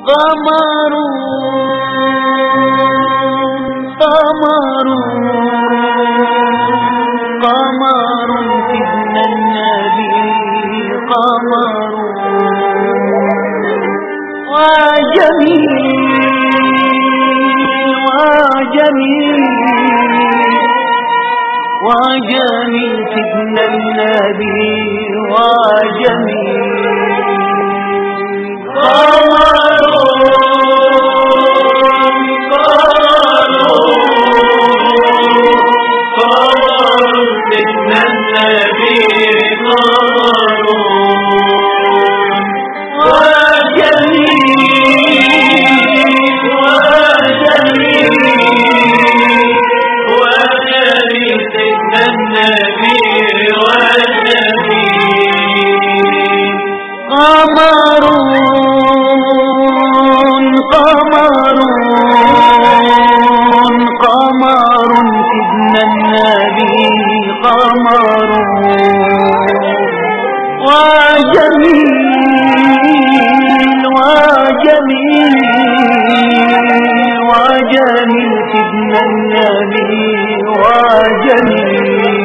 قمر قمر قمر سيدنا النبي قمر وجميل سيدنا النبي وجميل قمر سيدنا النبي قمر قمر قمر سيدنا النبي قمر وجميل سيدنا النبي وجميل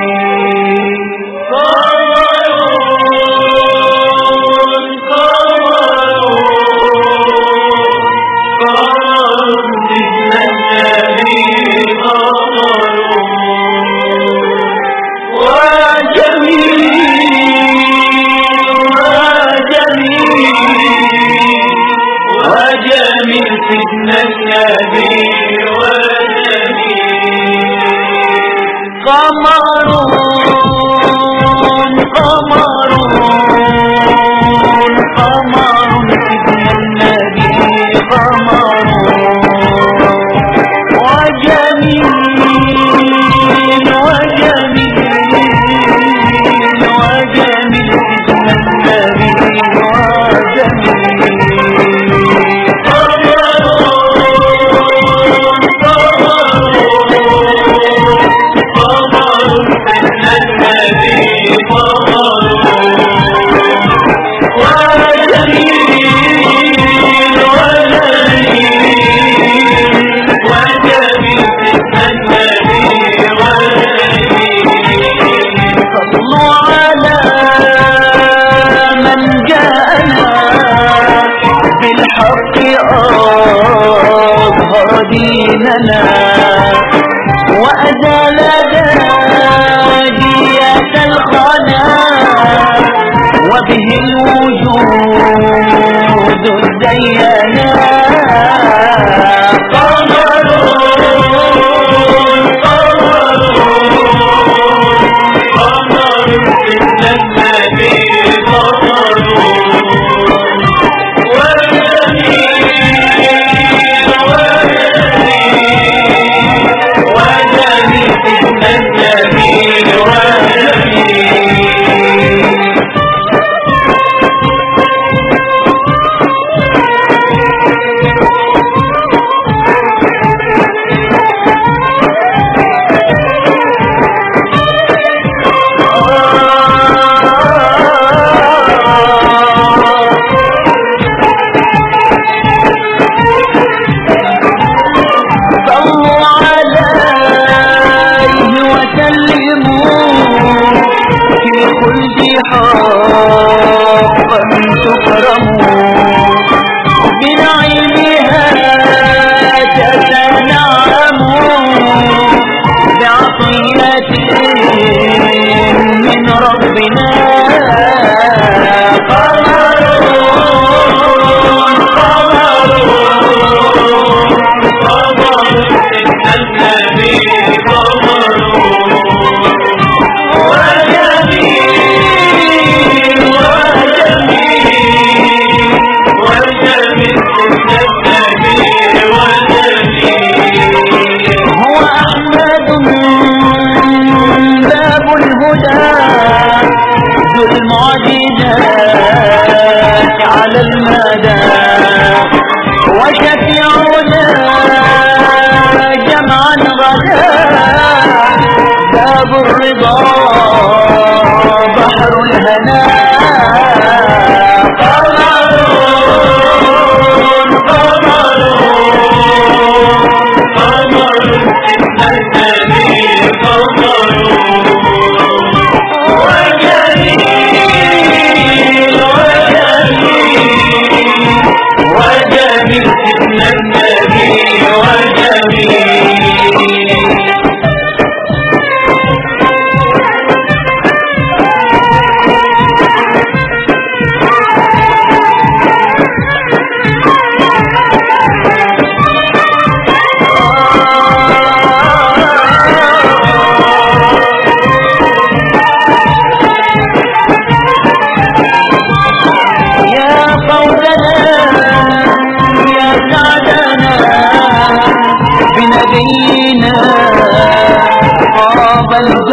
سيدنا النبي وجميل قمر قمر قمر سيدنا النبي قمر وجميل سيدنا النبي وجميل بالحق أظهر ديننا وأزال داجية الخنا وبه الوجود زينا قمر سيدنا النبي قمر حقا تكرموا بنعيمها تتنعموا بعطية من ربنا قمر سيدنا النبي قمر وجميل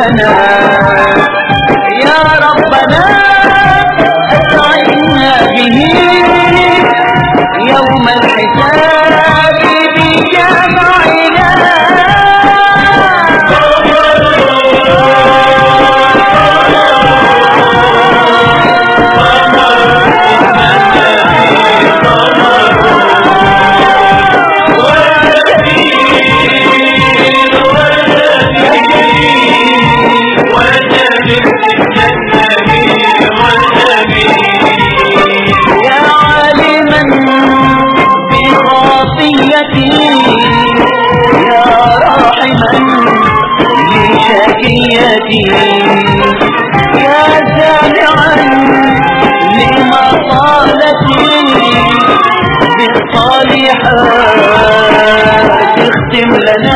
لنا يا ربنا أسعدنا به يوم الحساب بجمعنا يا راحما لشكيتي يا سامعا لمقالتي بالصالحات اختم لنا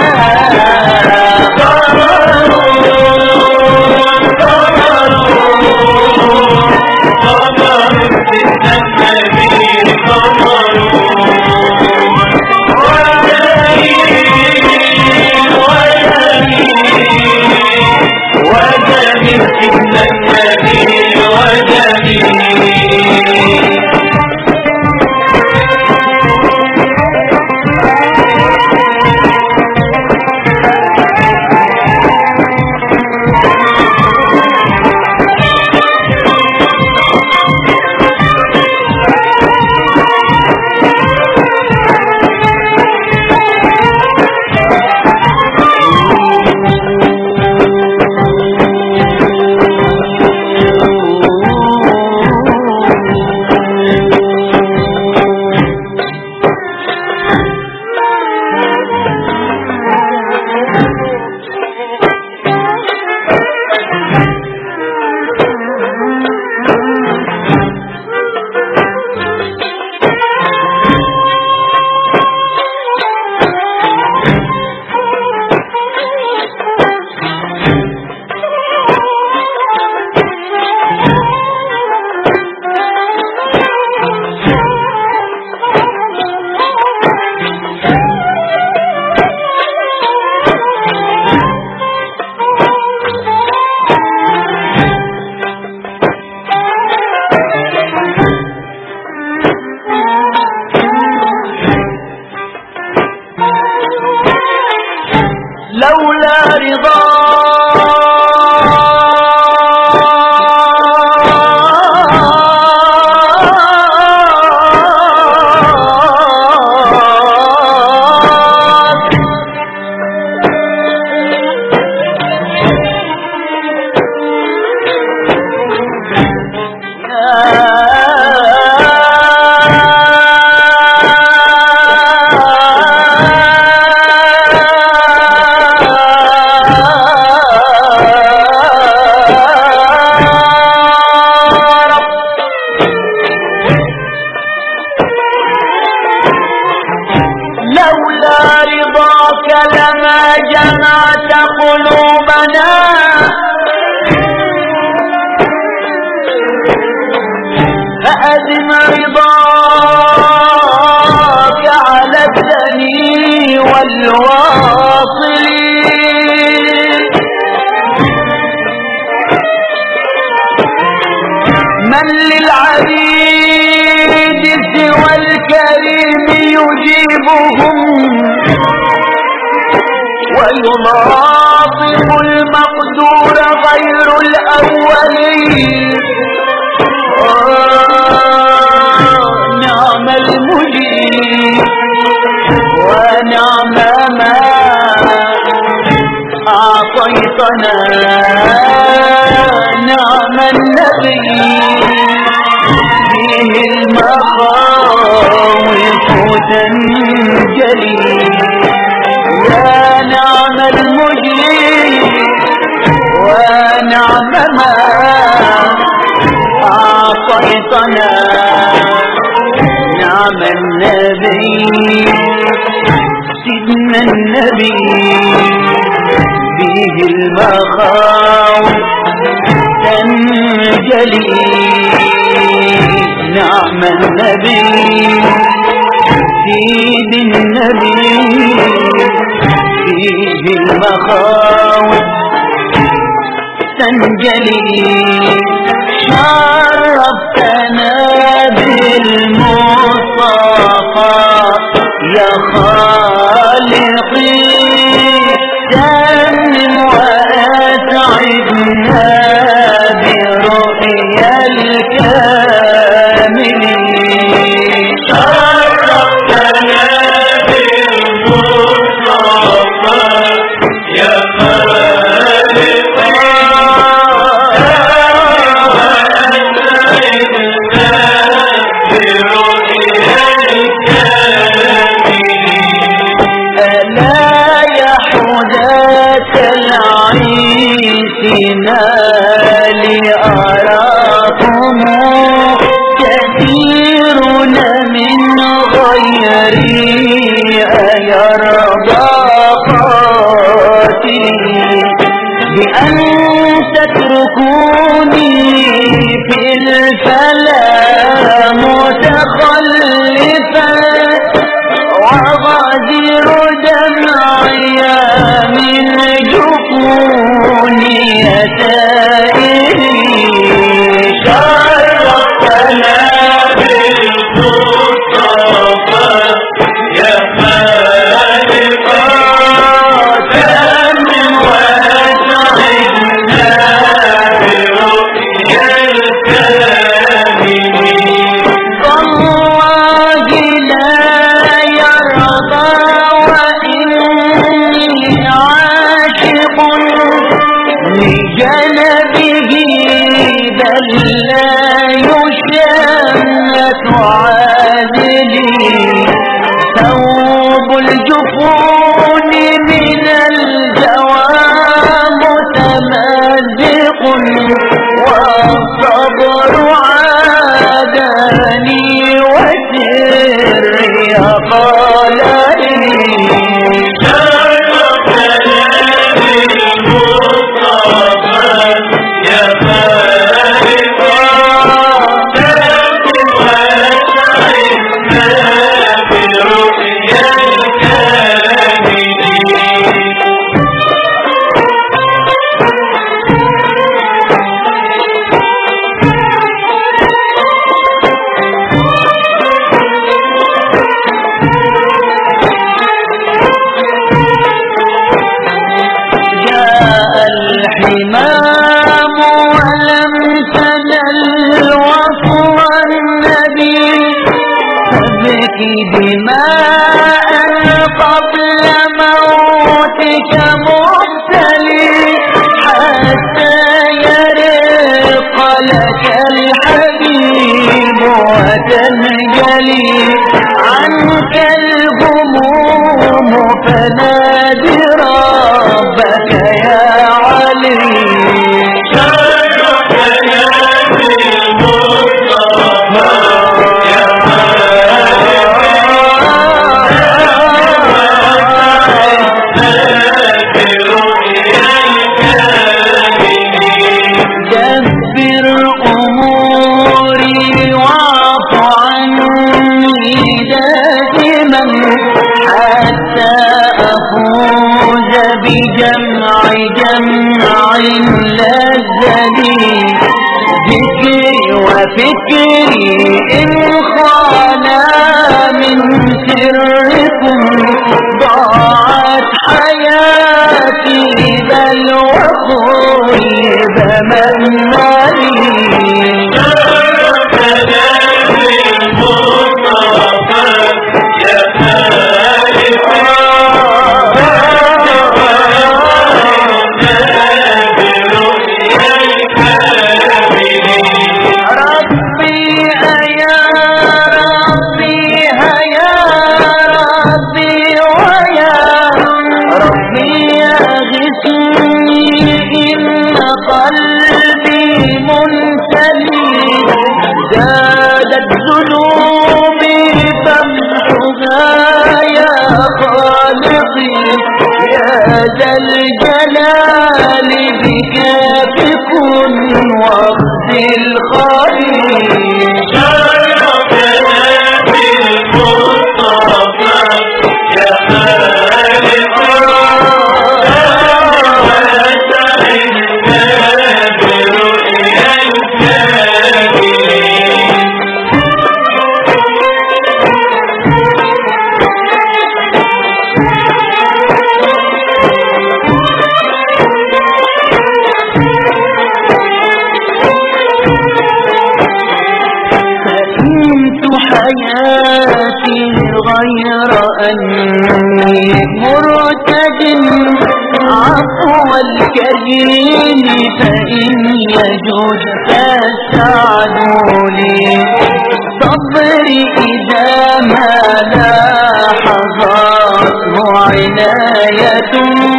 لولا رضاك لما جمعت قلوبنا فأدم رضاك على الدني والواصلين من للعبيد سوى الكريم يجيبهم ويلاطف المقدور غير الأولين نعم المجيب ونعم ما أعطيتنا نعم النبي فيه المخاوف تنجلي يا نعم المجيب ونعم ما أعطيتنا نعم النبي سيدنا النبي فيه المخاوف تنجلي نعم النبي سيد النبي فيه المخاوف تنجلي شرفتنا بالمصطفى يا خالقي تمم وأسعدنا برؤيا الكامل شرفتنا بالمصطفى يا خالقي مالي أراكم كثيرون من غيري أيرضى قاتلي بأن تتركوني في الفلا متخلفا وغادر دمعي من جفوني يتائري شرفتنا بالمصطفى يا خالقي تمم وأسعدنا برؤيا الكامل والله لا يرضى وإني عاشق لجنبه بل لا يشمت عادلي ثوب الجفون من الجوى متمزق والصبر عاداني وسري قال لي الحمام ولم تنل وصل النبي فابكي دماء قبل موتك مبتلي حتى يرق لك الحبيب وتنجلي عنك الهموم فنادي ربك يا علي شرفتنا بالمصطفى يا دبر أموري واعف عني دائما حتى أفوز بجمع لذني ذكري وفكري إن خانا من سركم ضاعت حياتي بل وخيب مأمالي شرفتنا بالمصطفى يا زادت ذنوبي فامحها يا خالقي يا ذا الجلال بك بكن وقت الخليل شرفتنا بالمصطفى يا خالقي آتي غير أني مرتد عفو الكريم فإن يجد فالسعد لي صبري إذا ما لاحظته عناية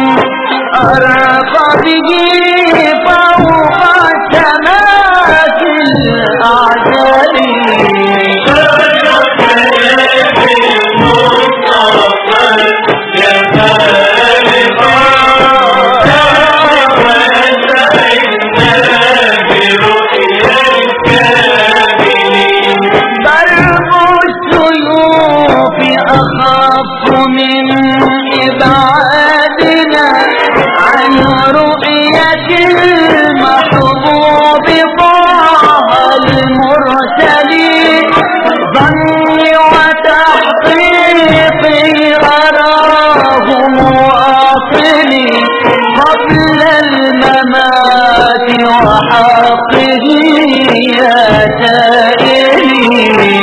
أرقى به فوق سماك الأعدال أخاف من إبعادنا عن رؤية المحبوب طه المرسلين ظني وتحقيقي أراه مواصلي قبل الممات وحقه يا سائلي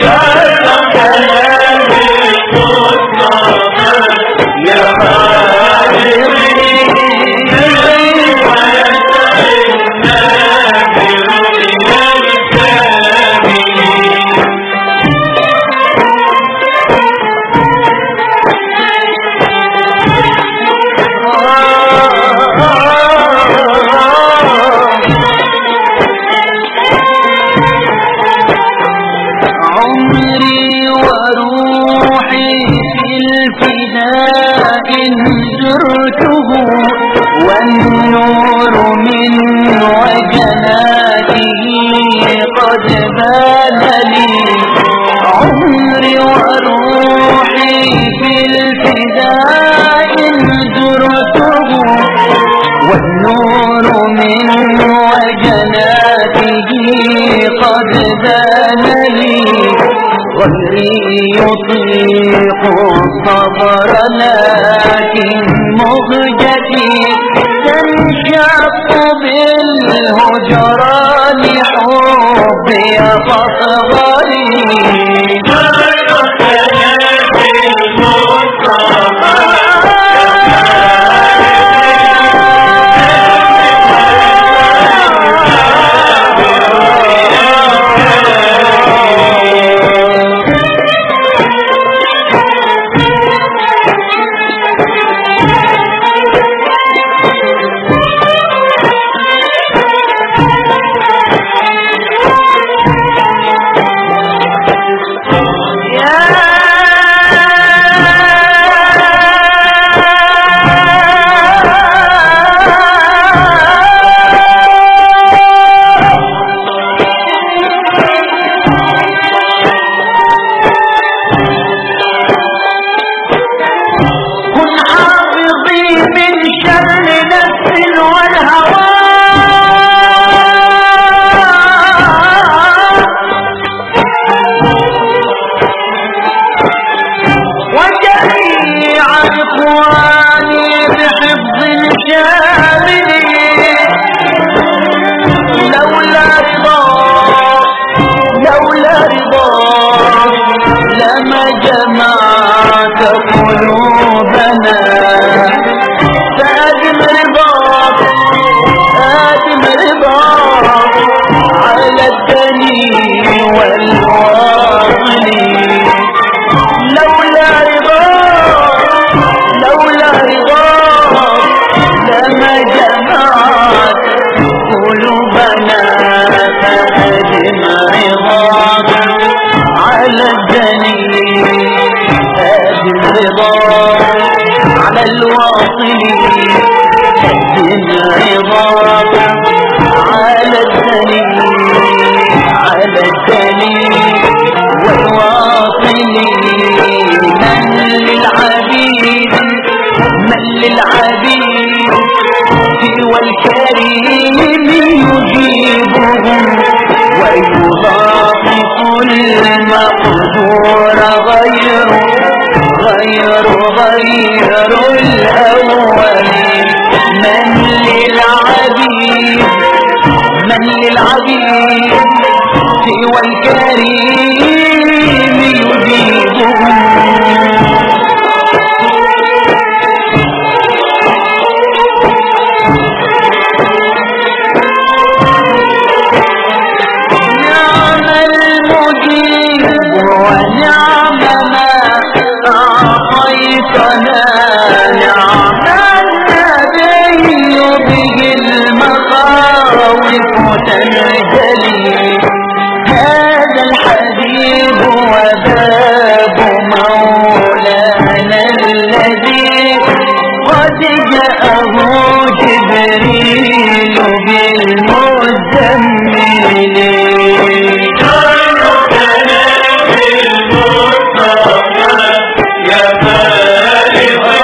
والنور من وجناته قد بان لي عمري وروحي في الفداء زرته والنور من وجناته قد بان لي غيري يطيق الصبر لكن مهجتي تنشق بالهجران حبي فاصغري جمعت قلوبنا فأدم رضاك على الدليل والواصل لولا رضاك لما جمعت قلوبنا فأدم رضاك على الدليل على الواصل أدم رضاك على الدليل والواصل من للعبيد سوى الكريم يجيبهم ويضاعف المقدور غير الأول من للعبيد جاءه جبريل بالمزمل شرفنا بالمصطفى يا فارقا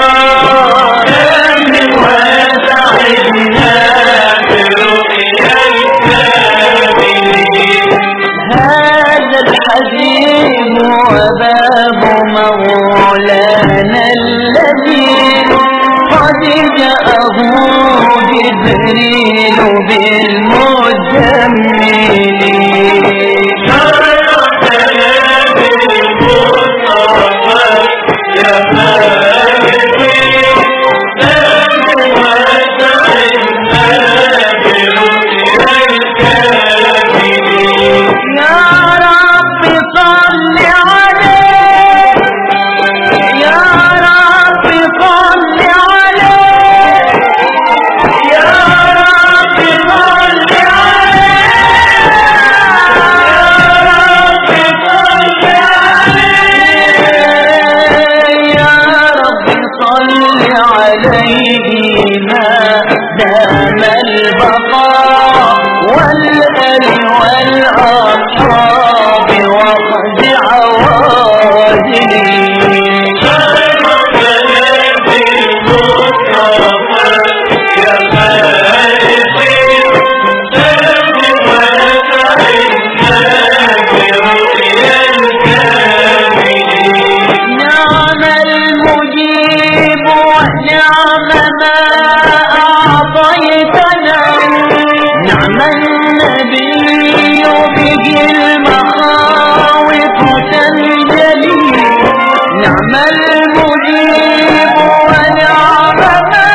وسعدنا برؤيا الكاملين. هذا الحبيب وباب مولانا الذي قد جاءه جبريل بالمزمل شرفنا بالمصطفى يا فارقي وسعدنا برؤيا الكاملين. يا رب صل عليه يا رب صل عليه يا رب صل عليه يا رب صل عليه ما دام البقاء والآل والأصحاب وقد عوازلي شرفنا بالمصطفى يا فارقي وسعدنا برؤيا الكاملين. نعم المجيب ونعم ما أعطيتنا نعم النبي به المخاوف تنجلي نعم المجيب ونعم ما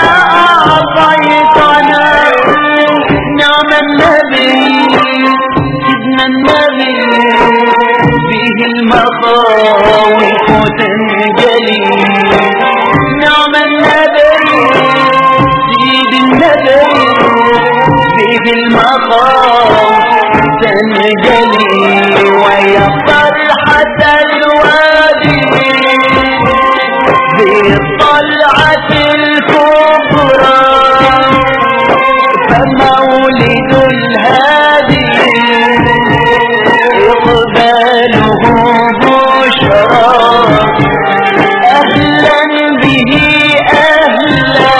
أعطيتنا نعم النبي سيدنا النبي به المخاوف تنجلي نعم النبي سيد النبي به المخاوف تنجلي ويا طلحة الوادي بالطلعة الكبرى فمولد الهادي إقباله بشرى أهلا به أهلا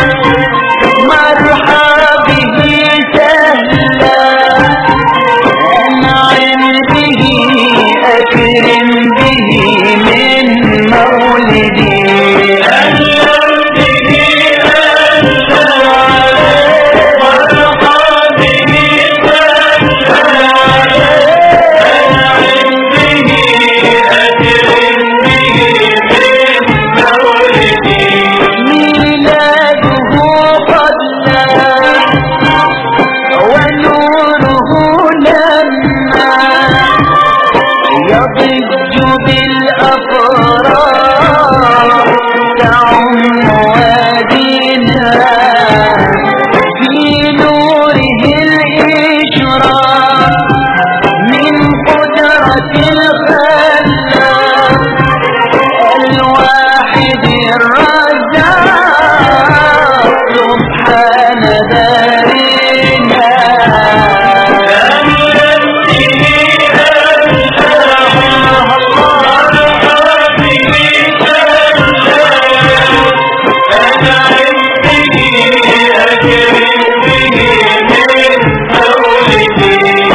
مرحبا به سهلا أنعم به أكرم به من مولدي أهلا به أهلا مرحبا به سهلا أنعم به أكرم به من مولدي. ميلاده قد لاح ونوره لما يضج بالأفراح تعم وادينا في نوره الإشراق من قدرة الخلاق الواحد الرزاق سبحان دارنا أهلا به أهلا مرحبا به سهلا أنعم به أكرم به من مولدي.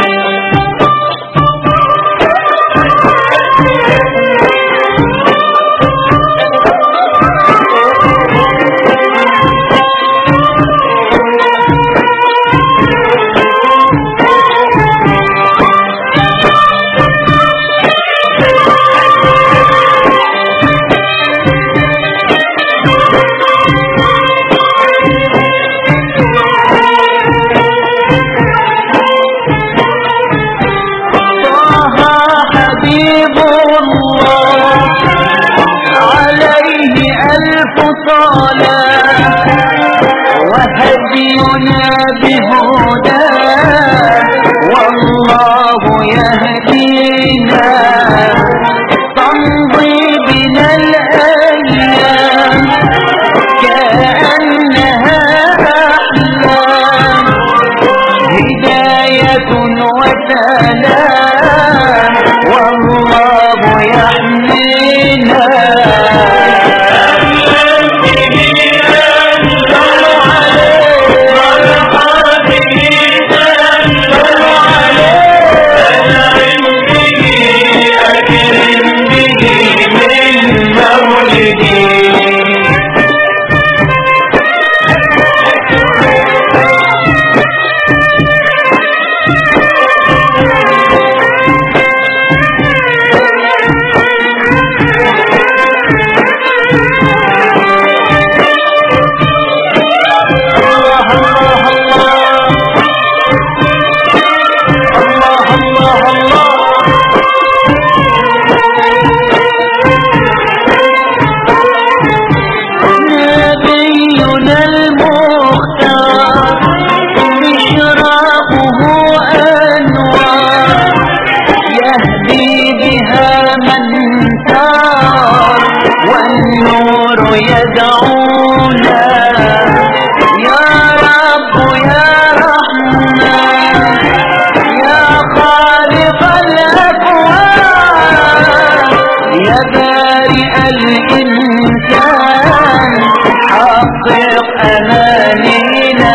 طه حبيب الله عليه ألف صلاة وهدينا بهداه والله يهدينا تمضي بنا الأيام النار والنور يدعونا يا رب يا رحمن يا خالق الأكوان يا بارئ الإنسان حقق أمانينا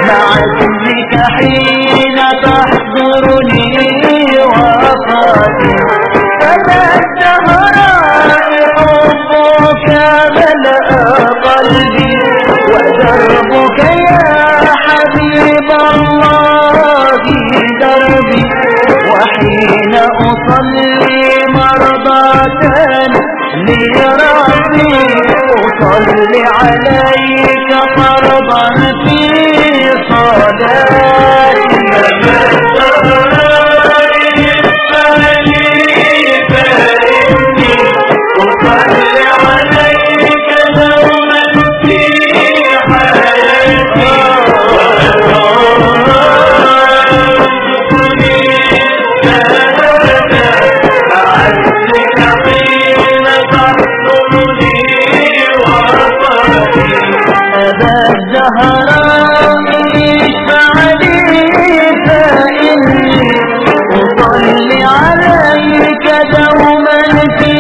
مع اسمك حين تحضرني وفاتي فما الزهراء حبك ملأ قلبي ودربك يا حبيب الله دربي وحين أصلي مرضاة لربي أصلي عليك فرضا في صلاتي الزهراء اشفعني فإني أصلي عليك دوما في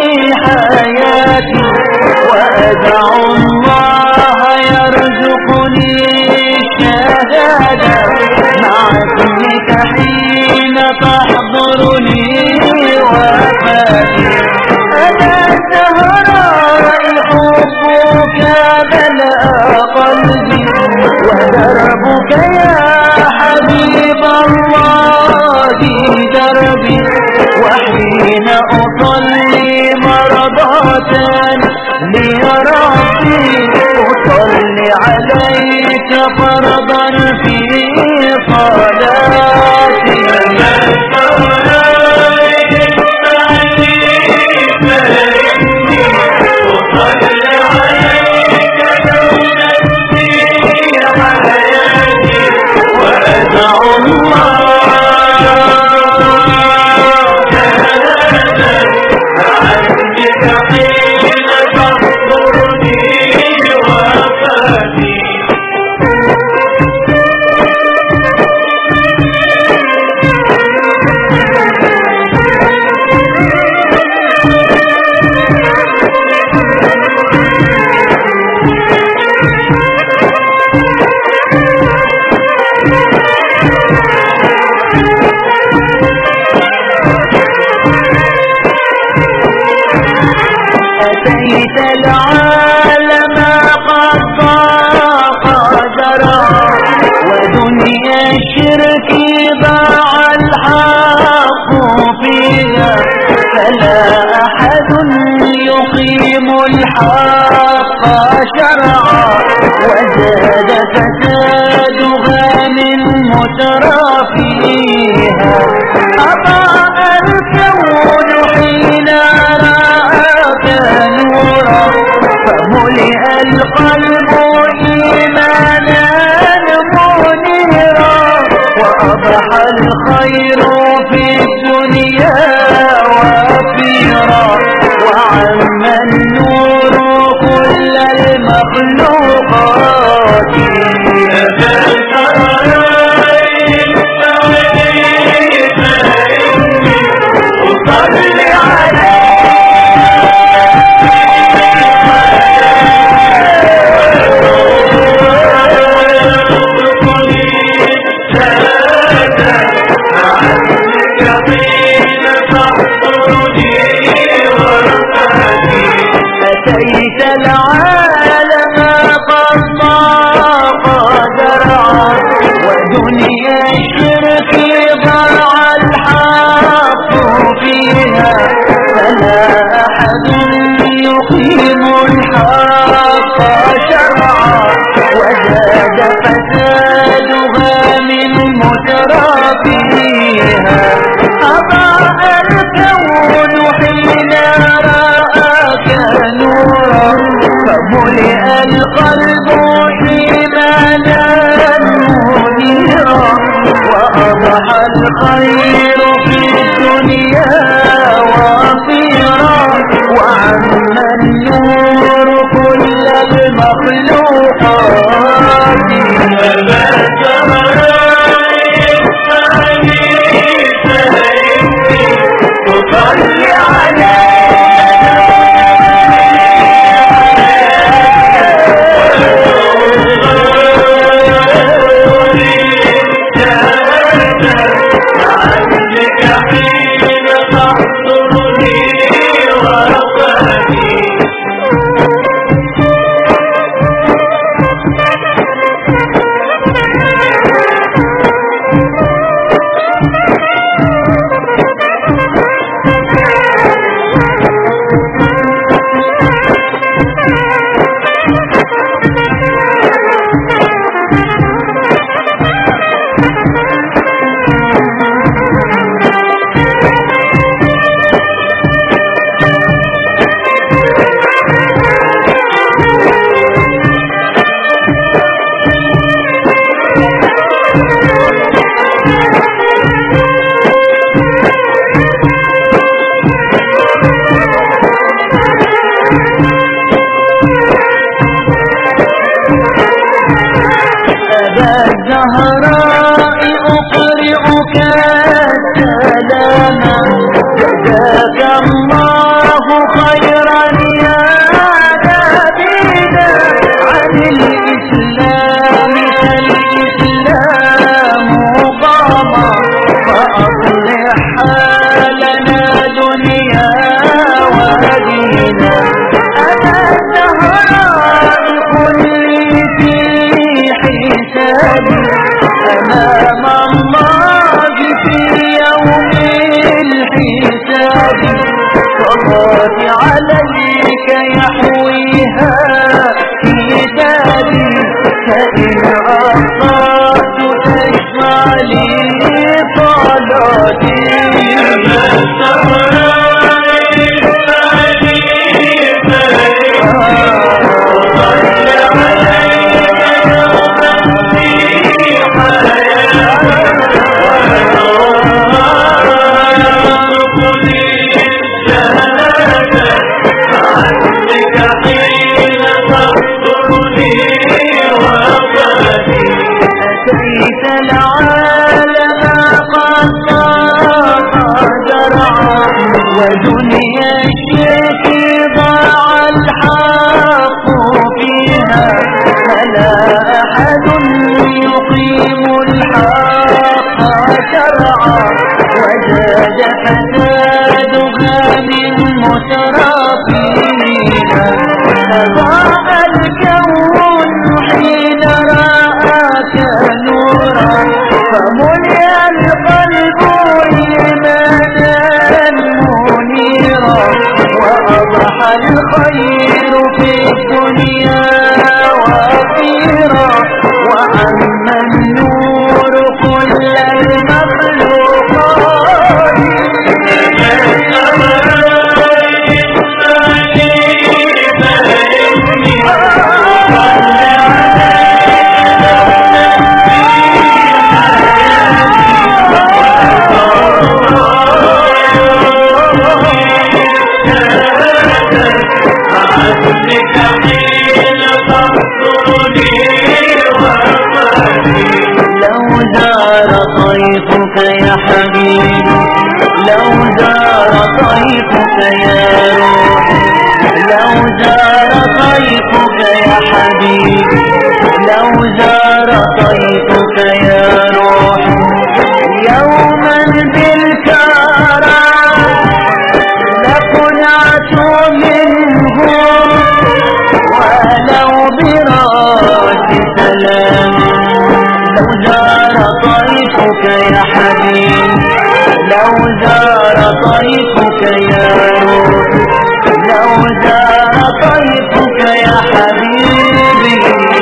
حياتي وأدعو الله يرزقني الشهادة مع اسمك حين تحضرني وفاتي أنا الزهراء حبك ملأ قلبي ودربك يا حبيب الله دربي وحين أصلي مرضاة لربي أصلي عليك فرضا في صلاتي أتيت العالم قد ضاق زرعا ودنيا الشرك ضاع الحق فيها فلا أحد يقيم الحق شرعا وزاد فسادها من مترفيها أضاء الكون حين رآك نورا فملئ القلب إيمانا منيرا وأضحى الخير في الدنيا وفيرا وعم النور كل المخلوقات أتيت العالم قد ضاق زرعا ودنيا الشرك ضاع الحق فيها فلا أحد يقيم الحق شرعا وزاد فسادها من مترفيها أضاء الكون حين رآك نورا فملئ القلب إيمانا منيرا وأضحى الخير في الدنيا وفيرا وعم النور كل المخلوقات تصلي على حسابي أمام الله في يوم الحساب صلاتي عليك يحويها كتابي فإن أخطأت تسمع لي صلاتي أتيت العالم قد ضاق زرعا ودنيا الشرك ضاع الحق فيها فلا أحد يقيم الحق شرعا وزاد فسادها من مترفيها فضاء الكون حين رآك نورا فملئ القلب إيمانا منيرا وأضحى الخير في الدنيا وفيرا وعم النور كل المخلوقات لو زار طيفك يا حبيبي لو زار طيفك يا روحي لو زار طيفك يا حبيبي لو زار طيفك يا روحي يوما بالكرام لقنعت منه ولو براس سلام لو زار طيفك يا حبيبي لو زار طيفك يا روحي لو زار طيفك يا حبيبي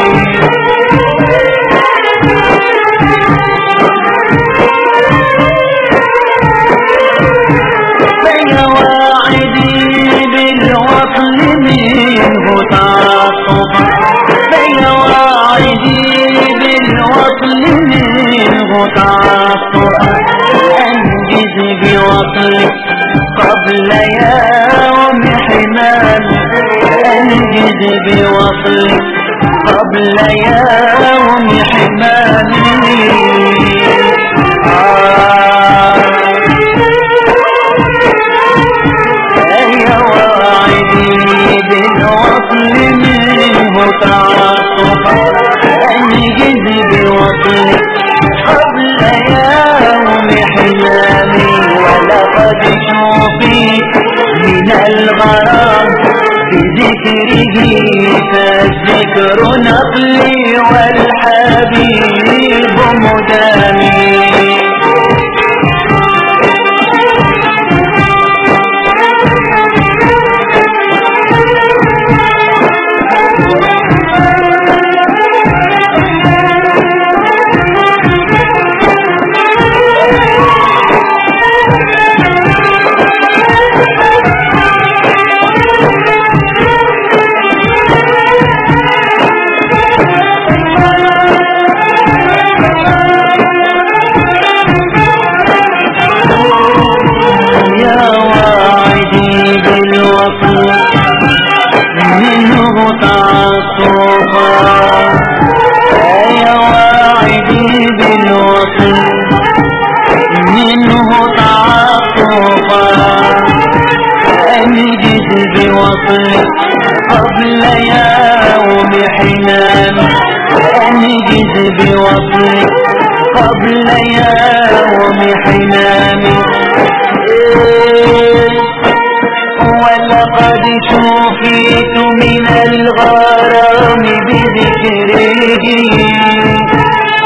فيا واعدي بالوصل منه تعصبا فيا واعدي بالوصل منه تعصبا أنجز بوصلك قبل يوم حمال أنجز بوصلك قبل يوم حمال يا واعدي بالوصل منه تعصبا أنجز بوصلك قبل يوم حمامي ولقد شوفي من الغرام بذكره فالذكر نقلي والحبيب مدامي منه تعصبا يا واعدي بالوصل منه تعصبا أنجز بوصلك قبل يوم حنان أنجز بوصلك قبل يوم حنان ولقد شوفيت من الغرام بذكره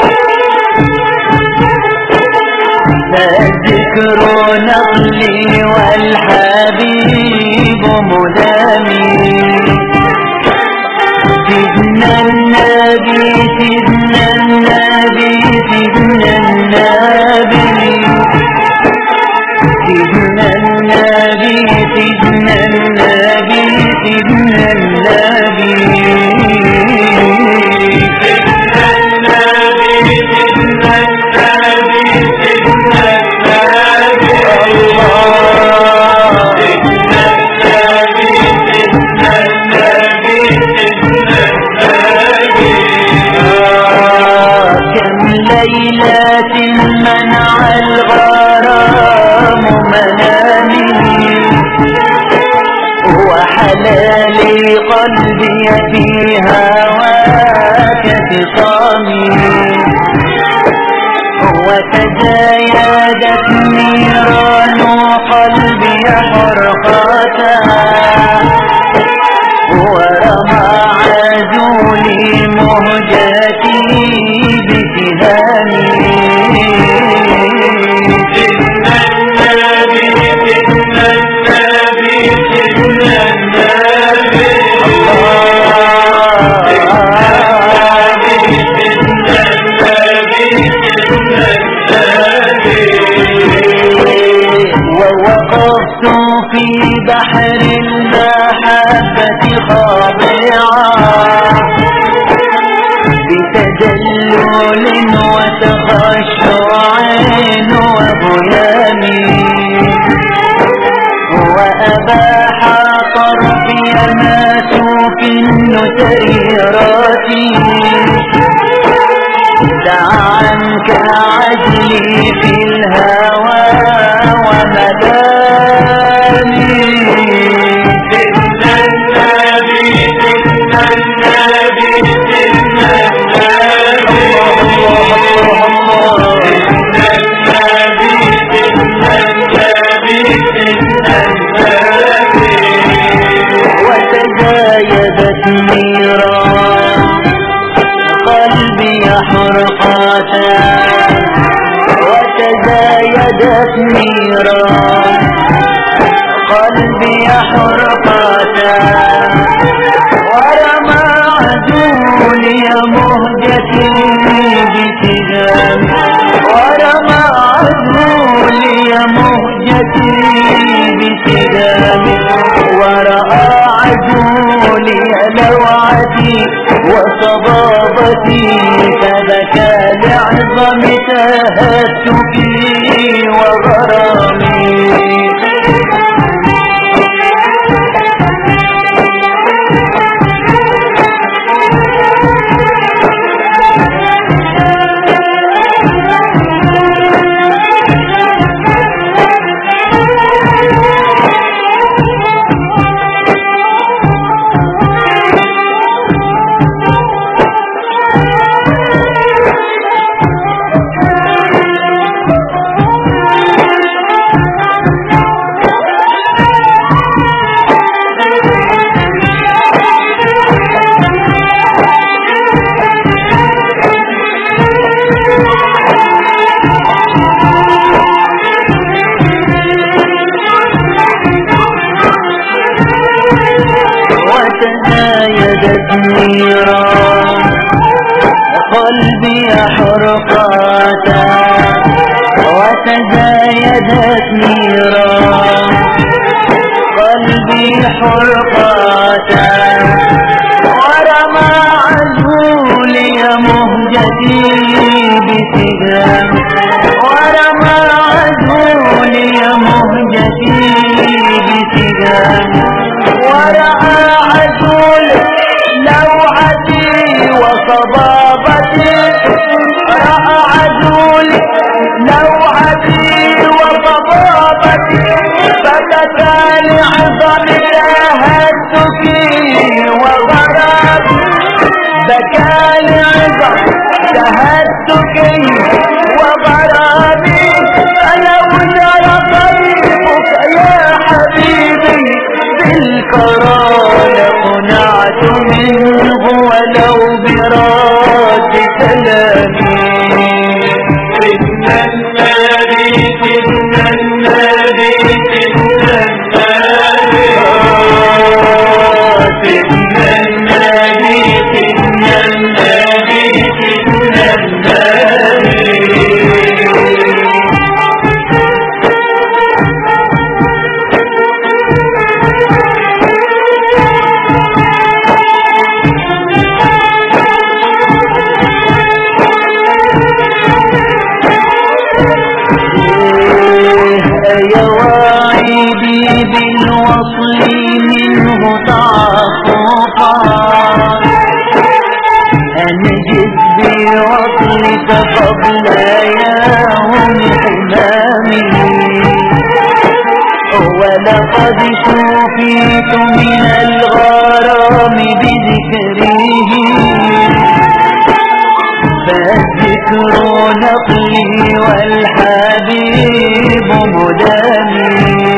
قلبي في هواك خصامي وتزايدت نيران قلبي حرقاتا ورمى عزولي مهجتي بسهامي ووقفت في بحر المحبة خاضعا بتدلل وتخشع وبيان وأباح طرفي ماسوك النسيرات دعا كعجلي في الهوى ومداني وتزايدت نيران قلبي حرقاتا وتزايدت نيران قلبي حرقاتا ورمى عدولي مهجتي بسهام ورمى عدولي مهجتي بسهام ورأى عدولي لوعتي وصبابتي فبكى لعظم تهتكي وغرامي وتزايدت نيران قلبي حرقاتا وتزايدت نيران قلبي حرقاتا ورمى عزولي مهجتي بسهام ورمى عزولي مهجتي بسهام ورأى عزول لوعتي وصبابتي رأى عزول لوعتي وصبابتي فبكى لعظم تهتكي وغرامي بكى لعظم تهتكي وغرامي فلولا قلبك يا حبيبي بالكرى لقنعت منه ولو براد كلامي بالوصل منه تعصفا أنجز بوصلك قبل يوم حمامي ولقد شفيت من الغرام وصلي والحبيب مدامي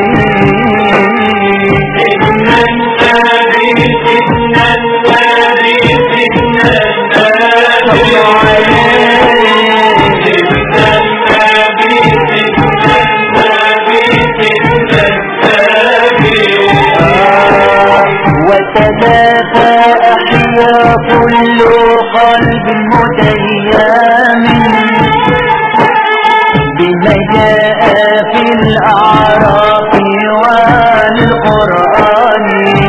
وتدافى أحيا كل قلب متيم بما جاء في الأعراف والقرآن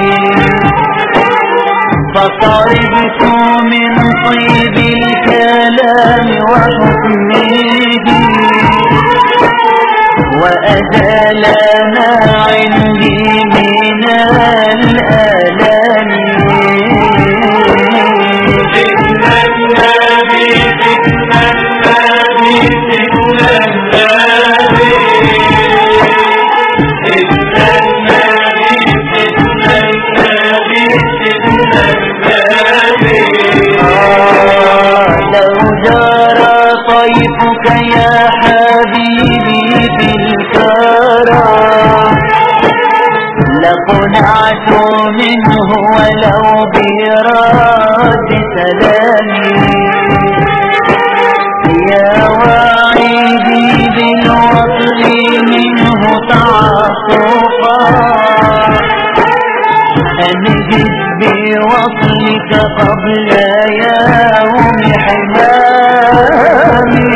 فطربت من طيب الكلام وحكمه وأزال ما عندي من الآلام لو جرى طيفك يا حبيبي بالكرى لقنعت منه ولو براد سلامي يا واعدي بالوصل منه تعصفا أنجد بوصلك قبل يوم حمامي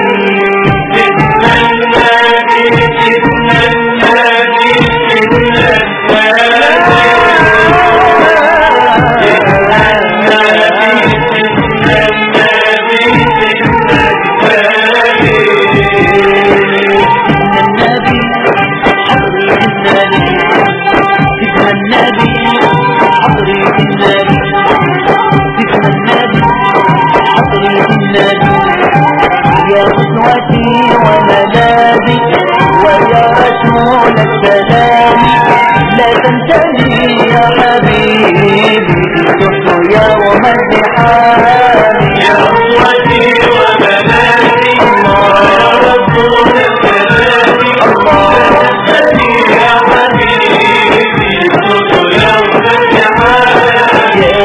يا أسوتي وملاذي ويا رسول السلام لا تنسني يا حبيبي تحت يوم الزحام يا أسوتي وملاذي ويا رسول السلام لا تنسني يا حبيبي تحت يوم الزحام يا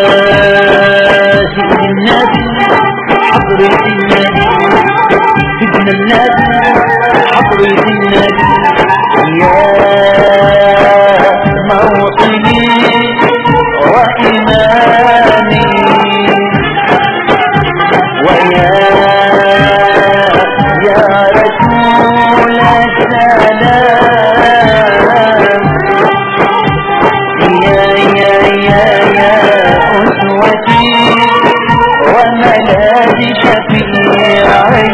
سيد النبي حضرة النبي سيدنا النبي حضرة النبي يا موطني وإمامي ويا رسول السلام يا أسوتي وملاذي شفيعي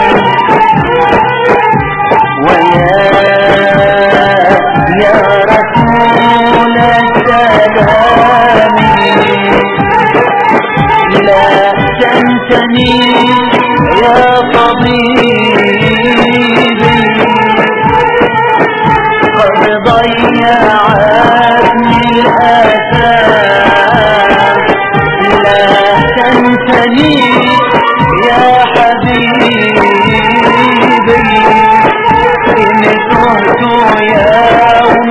ويا رسول السلام لا تنسني يا طبيبي قد ضيعتني الآثام لا تنسني يا حبيبي إن تهت يوم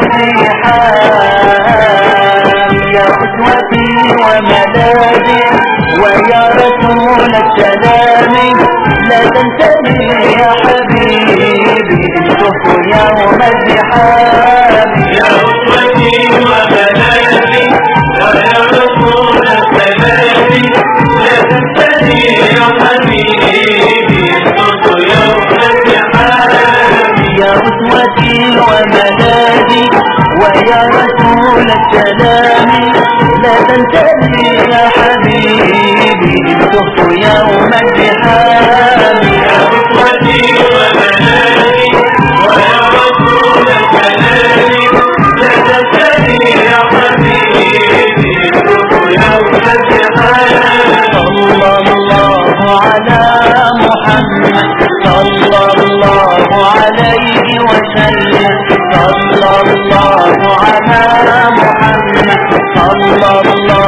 الزحام يا أسوتي وملاذي ويا رسول السلام لا تنسني يا حبيبي إن تهت يوم الزحام يا أسوتي وملاذي ويا رسول السلام لا تنسني يا حبيبي تحت يوم الزحام يا أسوتي وملاذي ويا رسول السلام لا تنسني يا حبيبي إن تهت يوم الزحام يا أسوتي وملاذي ويا رسول السلام لا تنسني يا حبيبي تحت يوم الزحام صلى الله على محمد صلى الله عليه وسلم صلى الله على محمد صلى الله